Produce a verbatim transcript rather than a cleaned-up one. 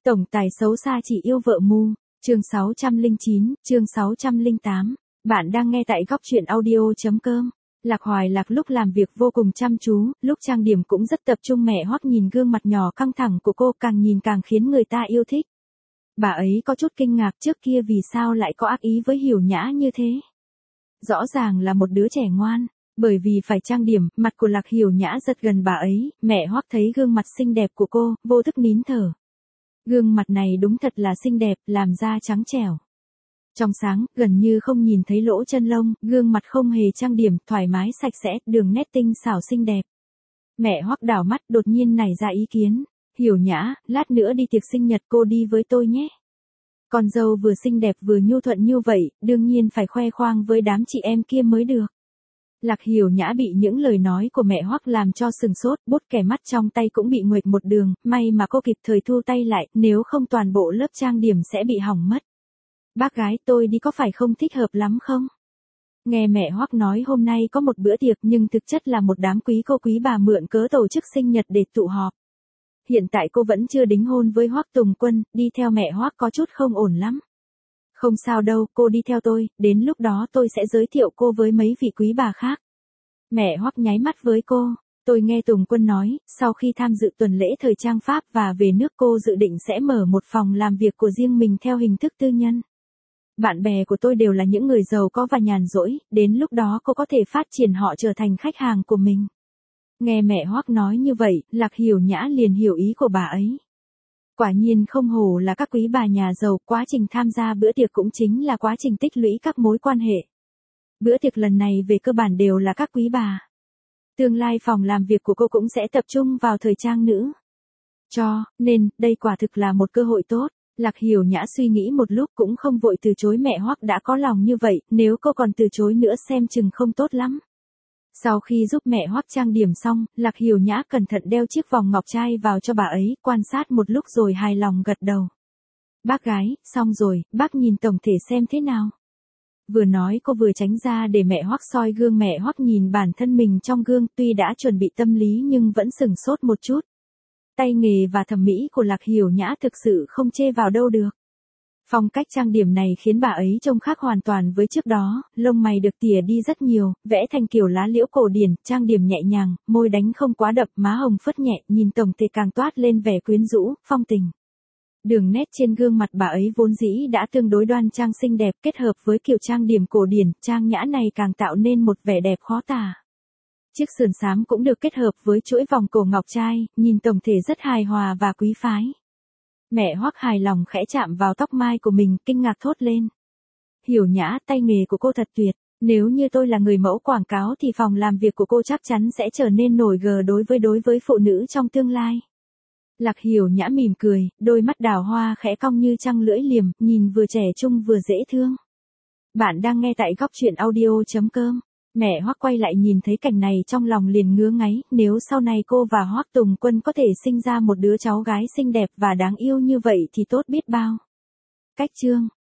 Tổng tài xấu xa chỉ yêu vợ mù, chương sáu trăm lẻ chín, chương sáu trăm lẻ tám. Bạn đang nghe tại góc truyện audio.com. Lạc Hoài Lạc lúc làm việc vô cùng chăm chú, lúc trang điểm cũng rất tập trung. Mẹ Hoắc nhìn gương mặt nhỏ căng thẳng của cô, càng nhìn càng khiến người ta yêu thích. Bà ấy có chút kinh ngạc, trước kia vì sao lại có ác ý với Hiểu Nhã như thế. Rõ ràng là một đứa trẻ ngoan, bởi vì phải trang điểm, mặt của Lạc Hiểu Nhã rất gần bà ấy. Mẹ Hoắc thấy gương mặt xinh đẹp của cô, vô thức nín thở. Gương mặt này đúng thật là xinh đẹp, làm da trắng trẻo. Trong sáng, gần như không nhìn thấy lỗ chân lông, gương mặt không hề trang điểm, thoải mái sạch sẽ, đường nét tinh xảo xinh đẹp. Mẹ Hoắc đảo mắt, đột nhiên nảy ra ý kiến. Hiểu Nhã, lát nữa đi tiệc sinh nhật cô đi với tôi nhé. Con dâu vừa xinh đẹp vừa nhu thuận như vậy, đương nhiên phải khoe khoang với đám chị em kia mới được. Lạc Hiểu Nhã bị những lời nói của mẹ Hoắc làm cho sừng sốt, bút kẻ mắt trong tay cũng bị nguệch một đường, may mà cô kịp thời thu tay lại, nếu không toàn bộ lớp trang điểm sẽ bị hỏng mất. Bác gái, tôi đi có phải không thích hợp lắm không? Nghe mẹ Hoắc nói hôm nay có một bữa tiệc nhưng thực chất là một đám quý cô quý bà mượn cớ tổ chức sinh nhật để tụ họp. Hiện tại cô vẫn chưa đính hôn với Hoắc Tùng Quân, đi theo mẹ Hoắc có chút không ổn lắm. Không sao đâu, cô đi theo tôi, đến lúc đó tôi sẽ giới thiệu cô với mấy vị quý bà khác. Mẹ Hoắc nháy mắt với cô, tôi nghe Tùng Quân nói, sau khi tham dự tuần lễ thời trang Pháp và về nước cô dự định sẽ mở một phòng làm việc của riêng mình theo hình thức tư nhân. Bạn bè của tôi đều là những người giàu có và nhàn rỗi, đến lúc đó cô có thể phát triển họ trở thành khách hàng của mình. Nghe mẹ Hoắc nói như vậy, Lạc Hiểu Nhã liền hiểu ý của bà ấy. Quả nhiên không hổ là các quý bà nhà giàu, quá trình tham gia bữa tiệc cũng chính là quá trình tích lũy các mối quan hệ. Bữa tiệc lần này về cơ bản đều là các quý bà. Tương lai phòng làm việc của cô cũng sẽ tập trung vào thời trang nữ. Cho nên, đây quả thực là một cơ hội tốt. Lạc Hiểu Nhã suy nghĩ một lúc cũng không vội từ chối. Mẹ Hoắc đã có lòng như vậy, nếu cô còn từ chối nữa xem chừng không tốt lắm. Sau khi giúp mẹ Hoắc trang điểm xong, Lạc Hiểu Nhã cẩn thận đeo chiếc vòng ngọc trai vào cho bà ấy, quan sát một lúc rồi hài lòng gật đầu. Bác gái, xong rồi, bác nhìn tổng thể xem thế nào. Vừa nói cô vừa tránh ra để mẹ Hoắc soi gương. Mẹ Hoắc nhìn bản thân mình trong gương, tuy đã chuẩn bị tâm lý nhưng vẫn sửng sốt một chút. Tay nghề và thẩm mỹ của Lạc Hiểu Nhã thực sự không chê vào đâu được. Phong cách trang điểm này khiến bà ấy trông khác hoàn toàn với trước đó, lông mày được tỉa đi rất nhiều, vẽ thành kiểu lá liễu cổ điển, trang điểm nhẹ nhàng, môi đánh không quá đậm, má hồng phớt nhẹ, nhìn tổng thể càng toát lên vẻ quyến rũ, phong tình. Đường nét trên gương mặt bà ấy vốn dĩ đã tương đối đoan trang xinh đẹp, kết hợp với kiểu trang điểm cổ điển, trang nhã này càng tạo nên một vẻ đẹp khó tả. Chiếc sườn xám cũng được kết hợp với chuỗi vòng cổ ngọc trai, nhìn tổng thể rất hài hòa và quý phái. Mẹ Hoắc hài lòng khẽ chạm vào tóc mai của mình, kinh ngạc thốt lên. Hiểu Nhã, tay nghề của cô thật tuyệt, nếu như tôi là người mẫu quảng cáo thì phòng làm việc của cô chắc chắn sẽ trở nên nổi gờ đối với đối với phụ nữ trong tương lai. Lạc Hiểu Nhã mỉm cười, đôi mắt đào hoa khẽ cong như trăng lưỡi liềm, nhìn vừa trẻ trung vừa dễ thương. Bạn đang nghe tại góc truyện audio.com. Mẹ Hoắc quay lại nhìn thấy cảnh này trong lòng liền ngứa ngáy, nếu sau này cô và Hoắc Tùng Quân có thể sinh ra một đứa cháu gái xinh đẹp và đáng yêu như vậy thì tốt biết bao. Cách chương